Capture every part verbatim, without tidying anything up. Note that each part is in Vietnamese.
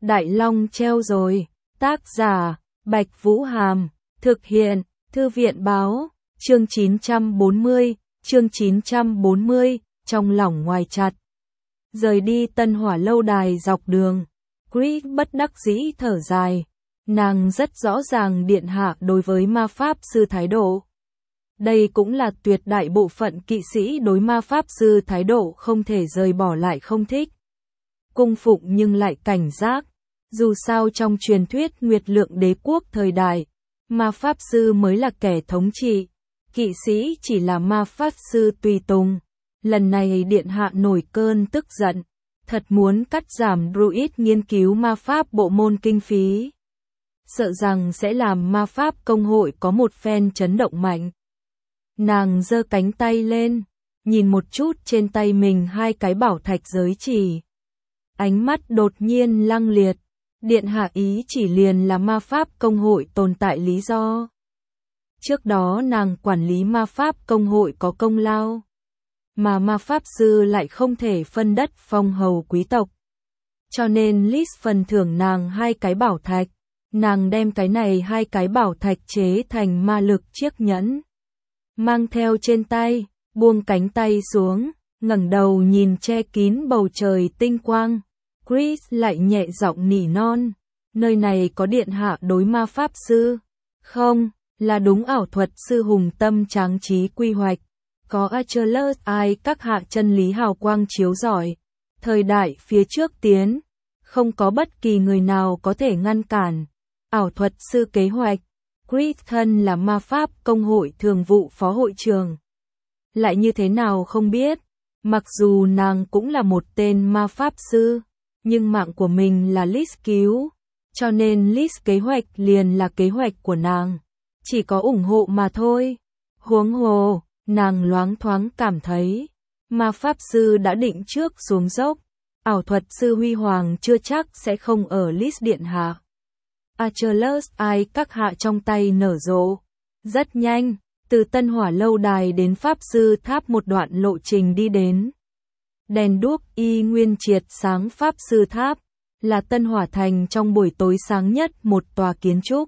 Đại Long treo rồi. Tác giả, Bạch Vũ Hàm. Thực hiện, Thư viện Báo. Chương chín trăm bốn mươi, chương chín trăm bốn mươi, trong lỏng ngoài chặt. Rời đi Tân Hỏa lâu đài dọc đường, Chris bất đắc dĩ thở dài. Nàng rất rõ ràng điện hạ đối với ma pháp sư thái độ. Đây cũng là tuyệt đại bộ phận kỵ sĩ đối ma pháp sư thái độ không thể rời bỏ lại không thích. Cung phụng nhưng lại cảnh giác. Dù sao trong truyền thuyết Nguyệt Lượng đế quốc thời đại, ma pháp sư mới là kẻ thống trị, kỵ sĩ chỉ là ma pháp sư tùy tùng. Lần này điện hạ nổi cơn tức giận, thật muốn cắt giảm druid nghiên cứu ma pháp bộ môn kinh phí. Sợ rằng sẽ làm ma pháp công hội có một phen chấn động mạnh. Nàng giơ cánh tay lên, nhìn một chút trên tay mình hai cái bảo thạch giới chỉ. Ánh mắt đột nhiên lăng liệt, điện hạ ý chỉ liền là ma pháp công hội tồn tại lý do. Trước đó nàng quản lý ma pháp công hội có công lao, mà ma pháp sư lại không thể phân đất phong hầu quý tộc. Cho nên list phần thưởng nàng hai cái bảo thạch, nàng đem cái này hai cái bảo thạch chế thành ma lực chiếc nhẫn. Mang theo trên tay, buông cánh tay xuống, ngẩng đầu nhìn che kín bầu trời tinh quang. Chris lại nhẹ giọng nỉ non, nơi này có điện hạ đối ma pháp sư. Không, là đúng ảo thuật sư hùng tâm tráng trí quy hoạch. Có Achilles ai các hạ chân lý hào quang chiếu rọi. Thời đại phía trước tiến, không có bất kỳ người nào có thể ngăn cản. Ảo thuật sư kế hoạch, Chris thân là ma pháp công hội thường vụ phó hội trưởng. Lại như thế nào không biết, mặc dù nàng cũng là một tên ma pháp sư, nhưng mạng của mình là Liz cứu, cho nên Liz kế hoạch liền là kế hoạch của nàng, chỉ có ủng hộ mà thôi. Huống hồ, nàng loáng thoáng cảm thấy, ma pháp sư đã định trước xuống dốc, ảo thuật sư huy hoàng chưa chắc sẽ không ở Liz điện hạ. Achilles ai các hạ trong tay nở rộ. Rất nhanh, từ Tân Hỏa lâu đài đến Pháp sư tháp một đoạn lộ trình đi đến. Đèn đuốc y nguyên triệt sáng Pháp sư tháp, là Tân Hỏa thành trong buổi tối sáng nhất một tòa kiến trúc.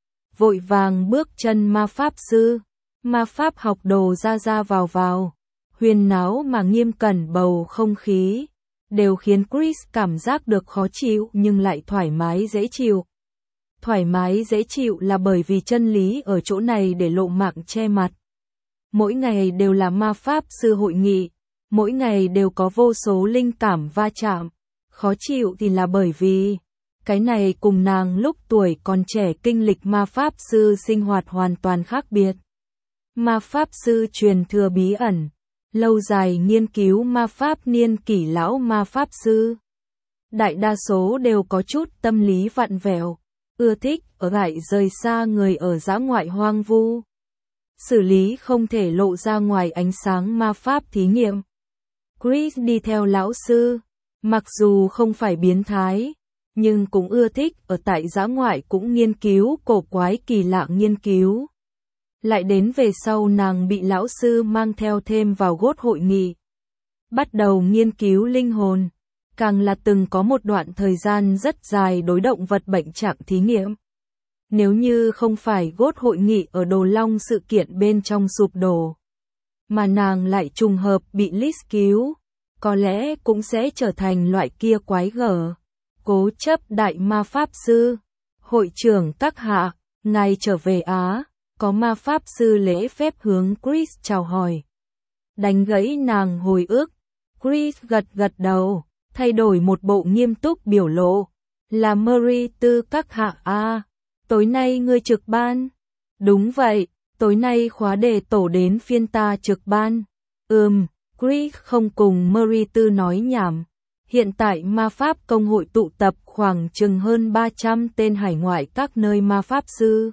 Vội vàng bước chân ma pháp sư, ma pháp học đồ ra ra vào vào, huyền náo mà nghiêm cẩn bầu không khí, đều khiến Chris cảm giác được khó chịu nhưng lại thoải mái dễ chịu. Thoải mái dễ chịu là bởi vì chân lý ở chỗ này để lộ mạng che mặt. Mỗi ngày đều là ma pháp sư hội nghị, mỗi ngày đều có vô số linh cảm va chạm. Khó chịu thì là bởi vì, cái này cùng nàng lúc tuổi còn trẻ kinh lịch ma pháp sư sinh hoạt hoàn toàn khác biệt. Ma pháp sư truyền thừa bí ẩn, lâu dài nghiên cứu ma pháp niên kỷ lão ma pháp sư. Đại đa số đều có chút tâm lý vặn vẹo, ưa thích ở lại rời xa người ở dã ngoại hoang vu. Xử lý không thể lộ ra ngoài ánh sáng ma pháp thí nghiệm. Chris đi theo lão sư, mặc dù không phải biến thái, nhưng cũng ưa thích ở tại dã ngoại cũng nghiên cứu cổ quái kỳ lạ nghiên cứu. Lại đến về sau nàng bị lão sư mang theo thêm vào gốt hội nghị. Bắt đầu nghiên cứu linh hồn, càng là từng có một đoạn thời gian rất dài đối động vật bệnh trạng thí nghiệm. Nếu như không phải gốt hội nghị ở Đồ Long sự kiện bên trong sụp đổ, mà nàng lại trùng hợp bị Liz cứu, có lẽ cũng sẽ trở thành loại kia quái gở. Cố chấp đại ma pháp sư, hội trưởng các hạ, ngài trở về Á, có ma pháp sư lễ phép hướng Chris chào hỏi. Đánh gãy nàng hồi ức, Chris gật gật đầu, thay đổi một bộ nghiêm túc biểu lộ. Là Murray tư các hạ a, tối nay ngươi trực ban. Đúng vậy, tối nay khóa đề tổ đến phiên ta trực ban. Ừm, Chris không cùng Murray tư nói nhảm. Hiện tại ma pháp công hội tụ tập khoảng chừng hơn ba trăm tên hải ngoại các nơi ma pháp sư.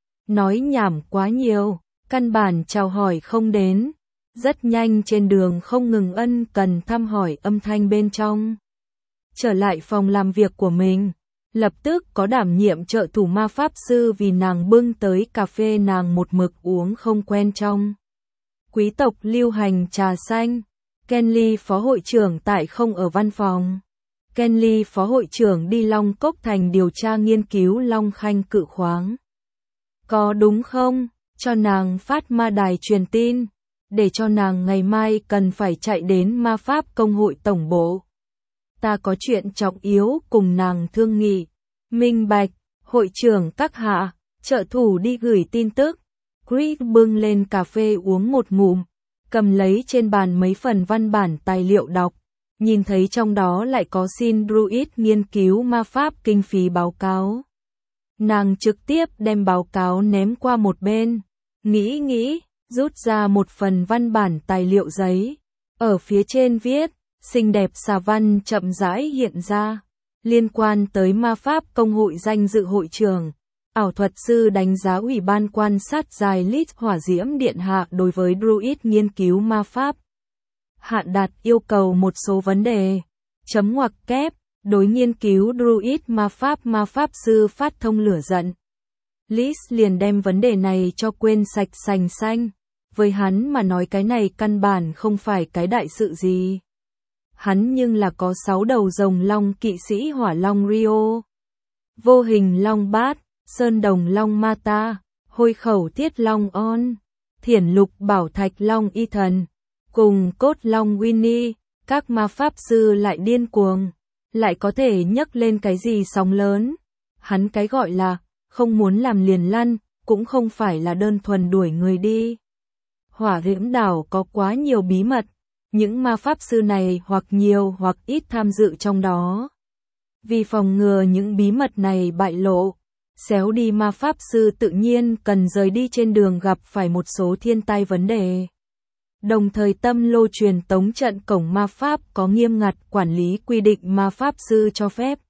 Nói nhảm quá nhiều, căn bản chào hỏi không đến. Rất nhanh trên đường không ngừng ân cần thăm hỏi âm thanh bên trong. Trở lại phòng làm việc của mình, lập tức có đảm nhiệm trợ thủ ma pháp sư vì nàng bưng tới cà phê nàng một mực uống không quen trong. Quý tộc lưu hành trà xanh, Kenley phó hội trưởng tại không ở văn phòng. Kenly phó hội trưởng đi Long Cốc Thành điều tra nghiên cứu Long Khanh cự khoáng. Có đúng không? Cho nàng phát ma đài truyền tin, để cho nàng ngày mai cần phải chạy đến ma pháp công hội tổng bộ. Ta có chuyện trọng yếu cùng nàng thương nghị. Minh bạch, hội trưởng các hạ, trợ thủ đi gửi tin tức. Chris bưng lên cà phê uống một ngụm, cầm lấy trên bàn mấy phần văn bản tài liệu đọc, nhìn thấy trong đó lại có xin Druid nghiên cứu ma pháp kinh phí báo cáo. Nàng trực tiếp đem báo cáo ném qua một bên, nghĩ nghĩ, rút ra một phần văn bản tài liệu giấy. Ở phía trên viết, xinh đẹp xà văn chậm rãi hiện ra, liên quan tới ma pháp công hội danh dự hội trưởng. Ảo thuật sư đánh giá ủy ban quan sát dài lít hỏa diễm điện hạ đối với Druid nghiên cứu ma pháp. Hạn đạt yêu cầu một số vấn đề. Chấm ngoặc kép, đối nghiên cứu Druid ma pháp ma pháp sư phát thông lửa giận. Liz liền đem vấn đề này cho quên sạch sành xanh. Với hắn mà nói cái này căn bản không phải cái đại sự gì. Hắn nhưng là có sáu đầu rồng long kỵ sĩ hỏa long Rio. Vô hình long bát, sơn đồng long Mata, hôi khẩu thiết long On, thiển lục bảo thạch long Y Thần, cùng cốt long Winnie, các ma pháp sư lại điên cuồng, lại có thể nhấc lên cái gì sóng lớn. Hắn cái gọi là, không muốn làm liền lăn, cũng không phải là đơn thuần đuổi người đi. Hỏa diễm đảo có quá nhiều bí mật, những ma pháp sư này hoặc nhiều hoặc ít tham dự trong đó. Vì phòng ngừa những bí mật này bại lộ, xéo đi ma pháp sư tự nhiên cần rời đi trên đường gặp phải một số thiên tai vấn đề. Đồng thời tâm lô truyền tống trận cổng ma pháp có nghiêm ngặt quản lý quy định ma pháp sư cho phép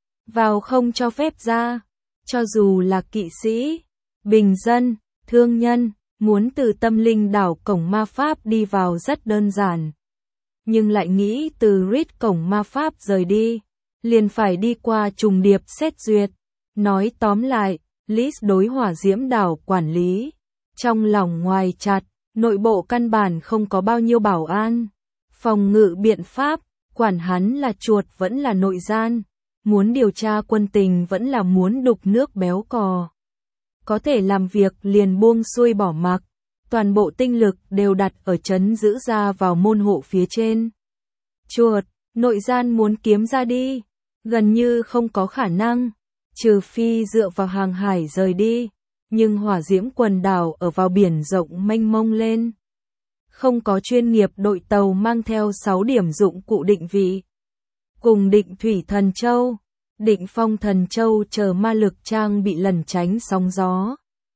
vào không cho phép ra. Cho dù là kỵ sĩ, bình dân, thương nhân, muốn từ tâm linh đảo cổng ma pháp đi vào rất đơn giản. Nhưng lại nghĩ từ Reed cổng ma pháp rời đi, liền phải đi qua trùng điệp xét duyệt. Nói tóm lại, Liz đối hỏa diễm đảo quản lý, trong lòng ngoài chặt, nội bộ căn bản không có bao nhiêu bảo an. Phòng ngự biện pháp, quản hắn là chuột vẫn là nội gian, muốn điều tra quân tình vẫn là muốn đục nước béo cò. Có thể làm việc liền buông xuôi bỏ mặc, toàn bộ tinh lực đều đặt ở trấn giữ ra vào môn hộ phía trên. Chuột, nội gian muốn kiếm ra đi, gần như không có khả năng, trừ phi dựa vào hàng hải rời đi, nhưng hỏa diễm quần đảo ở vào biển rộng mênh mông lên. Không có chuyên nghiệp đội tàu mang theo sáu điểm dụng cụ định vị. Cùng định thủy thần châu, định phong thần châu chờ ma lực trang bị lẩn tránh sóng gió.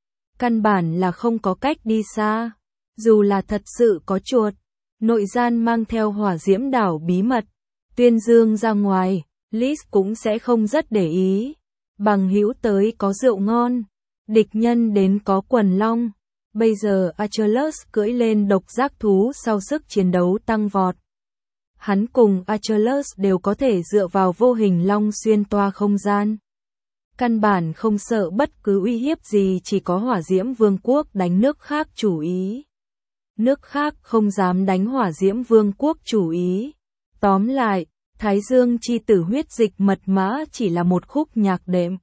Căn bản là không có cách đi xa, dù là thật sự có chuột, nội gian mang theo hỏa diễm đảo bí mật, tuyên dương ra ngoài, Liz cũng sẽ không rất để ý. Bằng hữu tới có rượu ngon, địch nhân đến có quần long. Bây giờ Achilles cưỡi lên độc giác thú sau sức chiến đấu tăng vọt. Hắn cùng Achilles đều có thể dựa vào vô hình long xuyên toa không gian. Căn bản không sợ bất cứ uy hiếp gì, chỉ có hỏa diễm vương quốc đánh nước khác chủ ý. Nước khác không dám đánh hỏa diễm vương quốc chủ ý. Tóm lại, Thái Dương chi tử huyết dịch mật mã chỉ là một khúc nhạc đệm.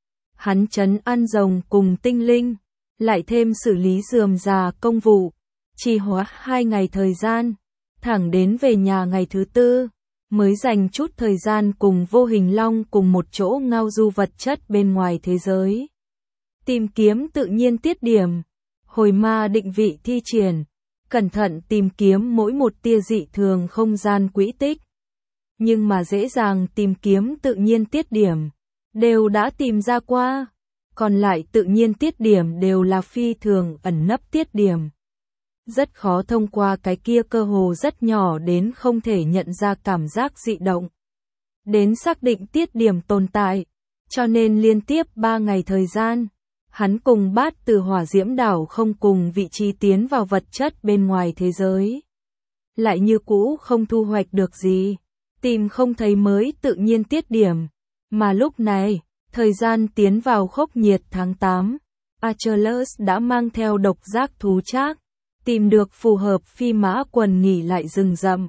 Hắn trấn an rồng cùng tinh linh, lại thêm xử lý rườm rà công vụ, chỉ hóa hai ngày thời gian, thẳng đến về nhà ngày thứ tư, mới dành chút thời gian cùng vô hình long cùng một chỗ ngao du vật chất bên ngoài thế giới. Tìm kiếm tự nhiên tiết điểm, hồi ma định vị thi triển, cẩn thận tìm kiếm mỗi một tia dị thường không gian quỹ tích. Nhưng mà dễ dàng tìm kiếm tự nhiên tiết điểm, đều đã tìm ra qua, còn lại tự nhiên tiết điểm đều là phi thường ẩn nấp tiết điểm. Rất khó thông qua cái kia cơ hồ rất nhỏ đến không thể nhận ra cảm giác dị động, đến xác định tiết điểm tồn tại, cho nên liên tiếp ba ngày thời gian, hắn cùng bát từ hỏa diễm đảo không cùng vị trí tiến vào vật chất bên ngoài thế giới. Lại như cũ không thu hoạch được gì, tìm không thấy mới tự nhiên tiết điểm, mà lúc này, thời gian tiến vào khốc nhiệt tháng tám, Achilles đã mang theo độc giác thú trác, tìm được phù hợp phi mã quần nghỉ lại rừng rậm,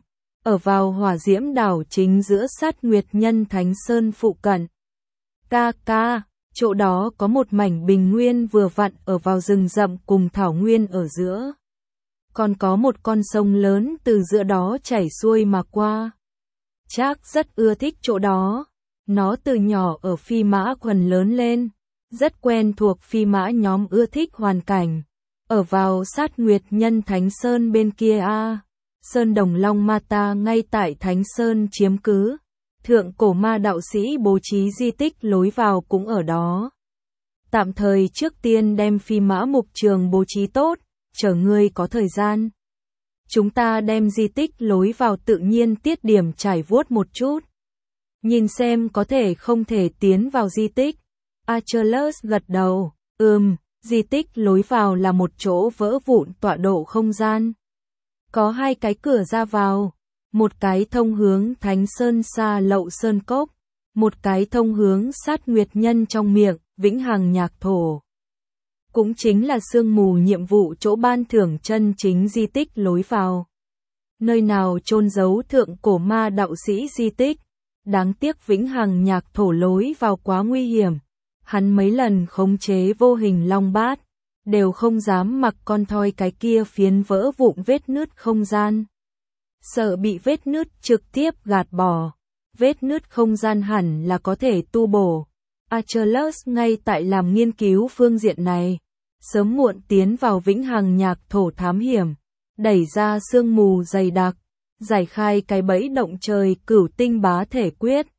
ở vào hỏa diễm đảo chính giữa Sát Nguyệt Nhân Thánh Sơn phụ cận. Ca ca, chỗ đó có một mảnh bình nguyên vừa vặn ở vào rừng rậm cùng thảo nguyên ở giữa. Còn có một con sông lớn từ giữa đó chảy xuôi mà qua. Trác rất ưa thích chỗ đó. Nó từ nhỏ ở phi mã quần lớn lên, rất quen thuộc phi mã nhóm ưa thích hoàn cảnh. Ở vào Sát Nguyệt Nhân Thánh Sơn bên kia a, Sơn Đồng Long Ma Ta ngay tại Thánh Sơn chiếm cứ. Thượng cổ ma đạo sĩ bố trí di tích lối vào cũng ở đó. Tạm thời trước tiên đem phi mã mục trường bố trí tốt, chờ ngươi có thời gian. Chúng ta đem di tích lối vào tự nhiên tiết điểm trải vuốt một chút. Nhìn xem có thể không thể tiến vào di tích. Achilles gật đầu, ừm, di tích lối vào là một chỗ vỡ vụn tọa độ không gian. Có hai cái cửa ra vào, một cái thông hướng Thánh Sơn Sa Lậu Sơn Cốc, một cái thông hướng Sát Nguyệt Nhân trong miệng, Vĩnh Hằng Nhạc Thổ. Cũng chính là sương mù nhiệm vụ chỗ ban thưởng chân chính di tích lối vào. Nơi nào chôn giấu thượng cổ ma đạo sĩ di tích. Đáng tiếc Vĩnh Hằng Nhạc Thổ lối vào quá nguy hiểm. Hắn mấy lần khống chế vô hình long bát, đều không dám mặc con thoi cái kia phiến vỡ vụn vết nứt không gian. Sợ bị vết nứt trực tiếp gạt bỏ. Vết nứt không gian hẳn là có thể tu bổ. Achilles ngay tại làm nghiên cứu phương diện này. Sớm muộn tiến vào Vĩnh Hằng Nhạc Thổ thám hiểm. Đẩy ra sương mù dày đặc. Giải khai cái bẫy động trời cửu tinh bá thể quyết.